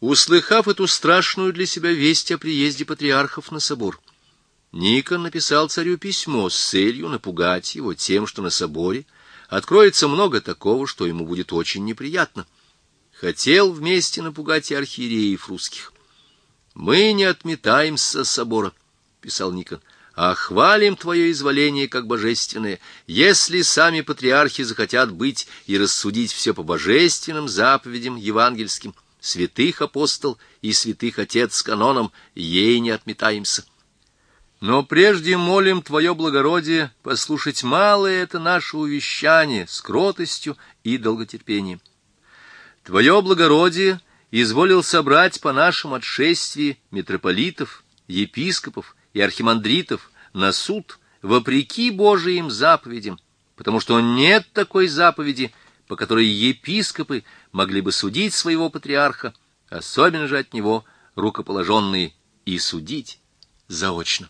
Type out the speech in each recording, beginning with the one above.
Услыхав эту страшную для себя весть о приезде патриархов на собор, Никон написал царю письмо с целью напугать его тем, что на соборе откроется много такого, что ему будет очень неприятно. Хотел вместе напугать и архиереев русских. «Мы не отметаемся с собора», — писал Никон, — «а хвалим твое изволение как божественное, если сами патриархи захотят быть и рассудить все по божественным заповедям евангельским, святых апостол и святых отец с каноном, ей не отметаемся. Но прежде молим твое благородие послушать малое это наше увещание с кротостью и долготерпением. Твое благородие изволил собрать по нашем отшествии митрополитов, епископов и архимандритов на суд вопреки Божиим заповедям, потому что нет такой заповеди, по которой епископы могли бы судить своего патриарха, особенно же от него рукоположенные, и судить заочно.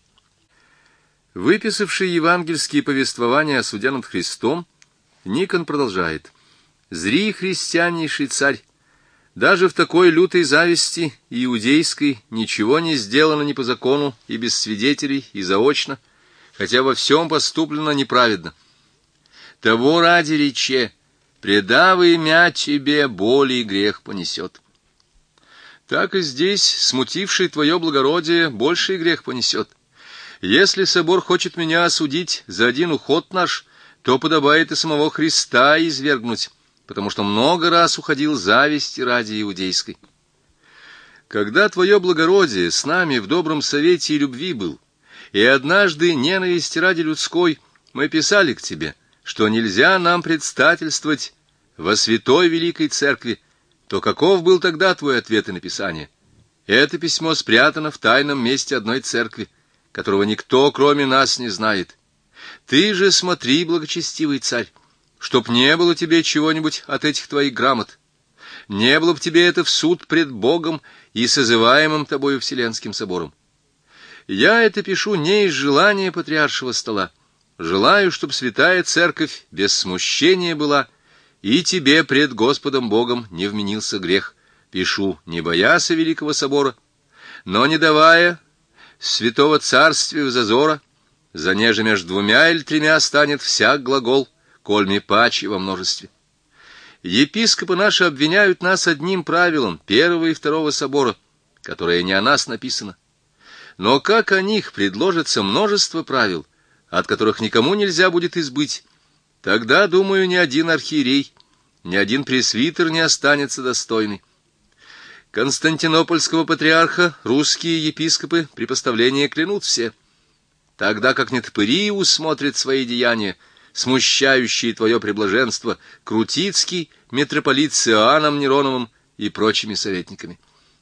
Выписавший евангельские повествования о суде над Христом, Никон продолжает: «Зри, христианнейший царь, даже в такой лютой зависти иудейской ничего не сделано не по закону и без свидетелей и заочно, хотя во всем поступлено неправедно. Того ради рече, предав имя тебе, боли и грех понесет. Так и здесь, смутивший твое благородие, больший грех понесет. Если собор хочет меня осудить за один уход наш, то подобает и самого Христа извергнуть, потому что много раз уходил зависти ради иудейской. Когда твое благородие с нами в добром совете и любви был, и однажды ненависти ради людской мы писали к тебе, что нельзя нам предстательствовать во святой великой церкви, то каков был тогда твой ответ и написание? Это письмо спрятано в тайном месте одной церкви, которого никто, кроме нас, не знает. Ты же смотри, благочестивый царь, чтоб не было тебе чего-нибудь от этих твоих грамот. Не было б тебе это в суд пред Богом и созываемым тобою Вселенским собором. Я это пишу не из желания патриаршего стола. Желаю, чтоб святая церковь без смущения была, и тебе пред Господом Богом не вменился грех. Пишу, не боясь великого собора, но не давая святого царствия в зазора, за неже между двумя или тремя станет всяк глагол, коль ми паче во множестве. Епископы наши обвиняют нас одним правилом первого и второго собора, которое не о нас написано. Но как о них предложится множество правил, от которых никому нельзя будет избыть, тогда, думаю, ни один архиерей, ни один пресвитер не останется достойный. Константинопольского патриарха русские епископы при поставлении клянут все, тогда как нетопыри усмотрят свои деяния, смущающие твое преблаженство, Крутицкий, митрополит с Иоанном Нероновым и прочими советниками.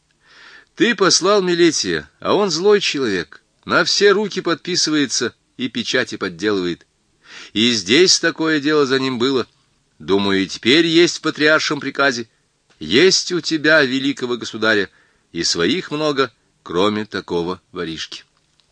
Ты послал Милетия, а он злой человек, на все руки подписывается и печати подделывает. И здесь такое дело за ним было. Думаю, и теперь есть в патриаршем приказе. Есть у тебя, великого государя, и своих много, кроме такого воришки».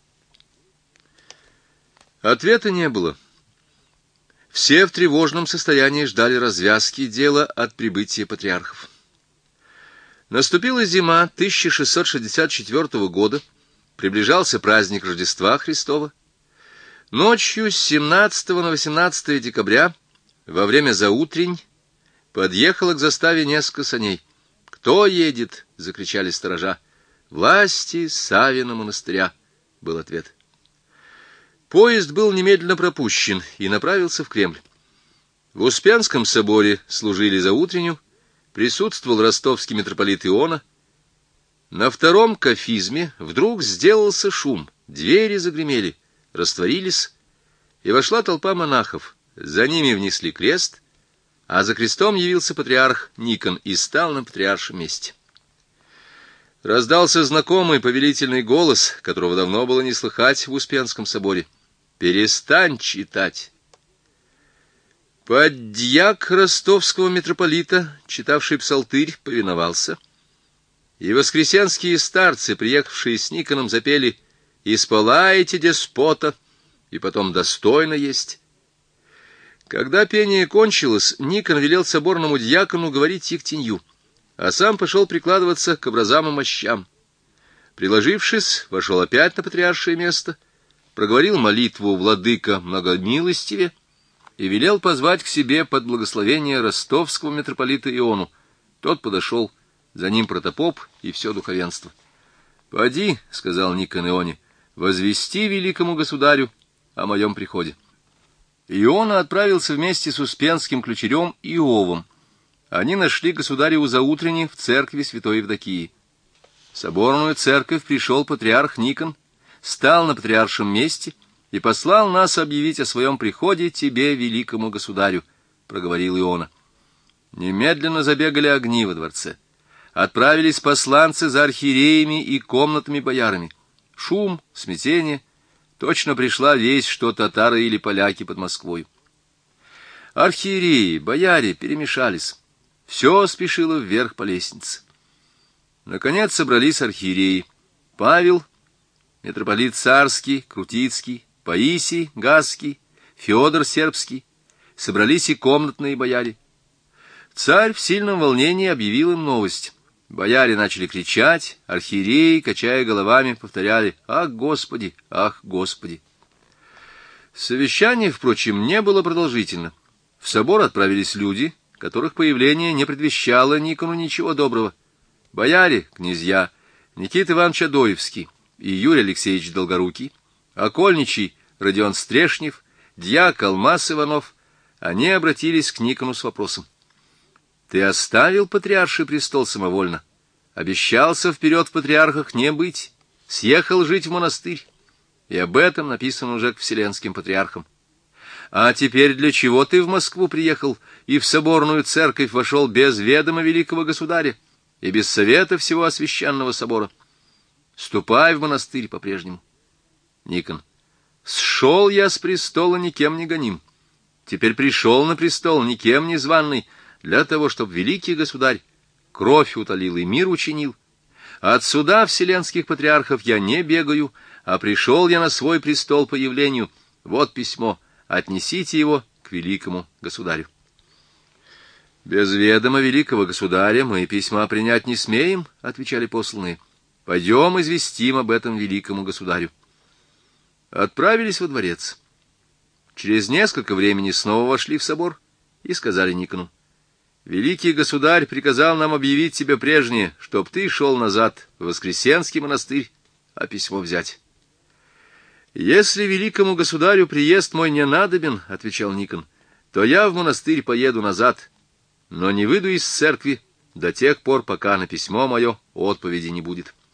Ответа не было. Все в тревожном состоянии ждали развязки дела от прибытия патриархов. Наступила зима 1664 года, приближался праздник Рождества Христова. Ночью с 17 на 18 декабря, во время заутрень, подъехало к заставе несколько саней. «Кто едет?» — закричали сторожа. «Власти Савина монастыря», — был ответ. Поезд был немедленно пропущен и направился в Кремль. В Успенском соборе служили заутренню, присутствовал ростовский митрополит Иона. На втором кафизме вдруг сделался шум, двери загремели, растворились, и вошла толпа монахов. За ними внесли крест, а за крестом явился патриарх Никон и стал на патриаршем месте. Раздался знакомый повелительный голос, которого давно было не слыхать в Успенском соборе. «Перестань читать». Поддьяк ростовского митрополита, читавший псалтырь, повиновался, и воскресенские старцы, приехавшие с Никоном, запели «Исполайте деспота», и потом «Достойно есть». Когда пение кончилось, Никон велел соборному дьякону говорить Ектенью. а сам пошел прикладываться к образам и мощам. Приложившись, вошел опять на патриаршее место, проговорил молитву «Владыка многомилостиве» и велел позвать к себе под благословение ростовского митрополита Иону. Тот подошел, за ним протопоп и все духовенство. «Поди, — сказал Никон Ионе, — возвести великому государю о моем приходе». Иона отправился вместе с успенским ключерем Иовом. Они нашли государя у заутрени в церкви святой Евдокии. В соборную церковь пришел патриарх Никон, стал на патриаршем месте и послал нас объявить о своем приходе тебе, великому государю, — проговорил Иона. Немедленно забегали огни во дворце. Отправились посланцы за архиереями и комнатными боярами. Шум, смятение. Точно пришла весть, что татары или поляки под Москвой. Архиереи, бояре перемешались. Все спешило вверх по лестнице. Наконец собрались архиереи. Павел, митрополит Царский, Крутицкий, Паисий Гасский, Федор Сербский. Собрались и комнатные бояре. Царь в сильном волнении объявил им новость. Бояре начали кричать, архиереи, качая головами, повторяли «Ах, Господи! Ах, Господи!». Совещание, впрочем, не было продолжительно. В собор отправились люди, которых появление не предвещало Никону ничего доброго. Бояре, князья, Никита Иванович Адоевский и Юрий Алексеевич Долгорукий, окольничий Родион Стрешнев, дьяк Алмаз Иванов, они обратились к Никону с вопросом. Ты оставил патриарший престол самовольно, обещался вперед в патриархах не быть, съехал жить в монастырь, и об этом написано уже к вселенским патриархам. А теперь для чего ты в Москву приехал и в соборную церковь вошел без ведома великого государя и без совета всего священного собора? Ступай в монастырь по-прежнему. Никон. Сшел я с престола никем не гоним. Теперь пришел на престол никем не званый, для того, чтобы великий государь кровь утолил и мир учинил. От суда вселенских патриархов я не бегаю, а пришел я на свой престол по явлению. Вот письмо, отнесите его к великому государю. Без ведома великого государя мы письма принять не смеем, — отвечали посланные. Пойдем известим об этом великому государю. Отправились во дворец. Через несколько времени снова вошли в собор и сказали Никону: великий государь приказал нам объявить тебе прежнее, чтоб ты шел назад в Воскресенский монастырь, а письмо взять. Если великому государю приезд мой не надобен, — отвечал Никон, — то я в монастырь поеду назад, но не выйду из церкви до тех пор, пока на письмо мое отповеди не будет.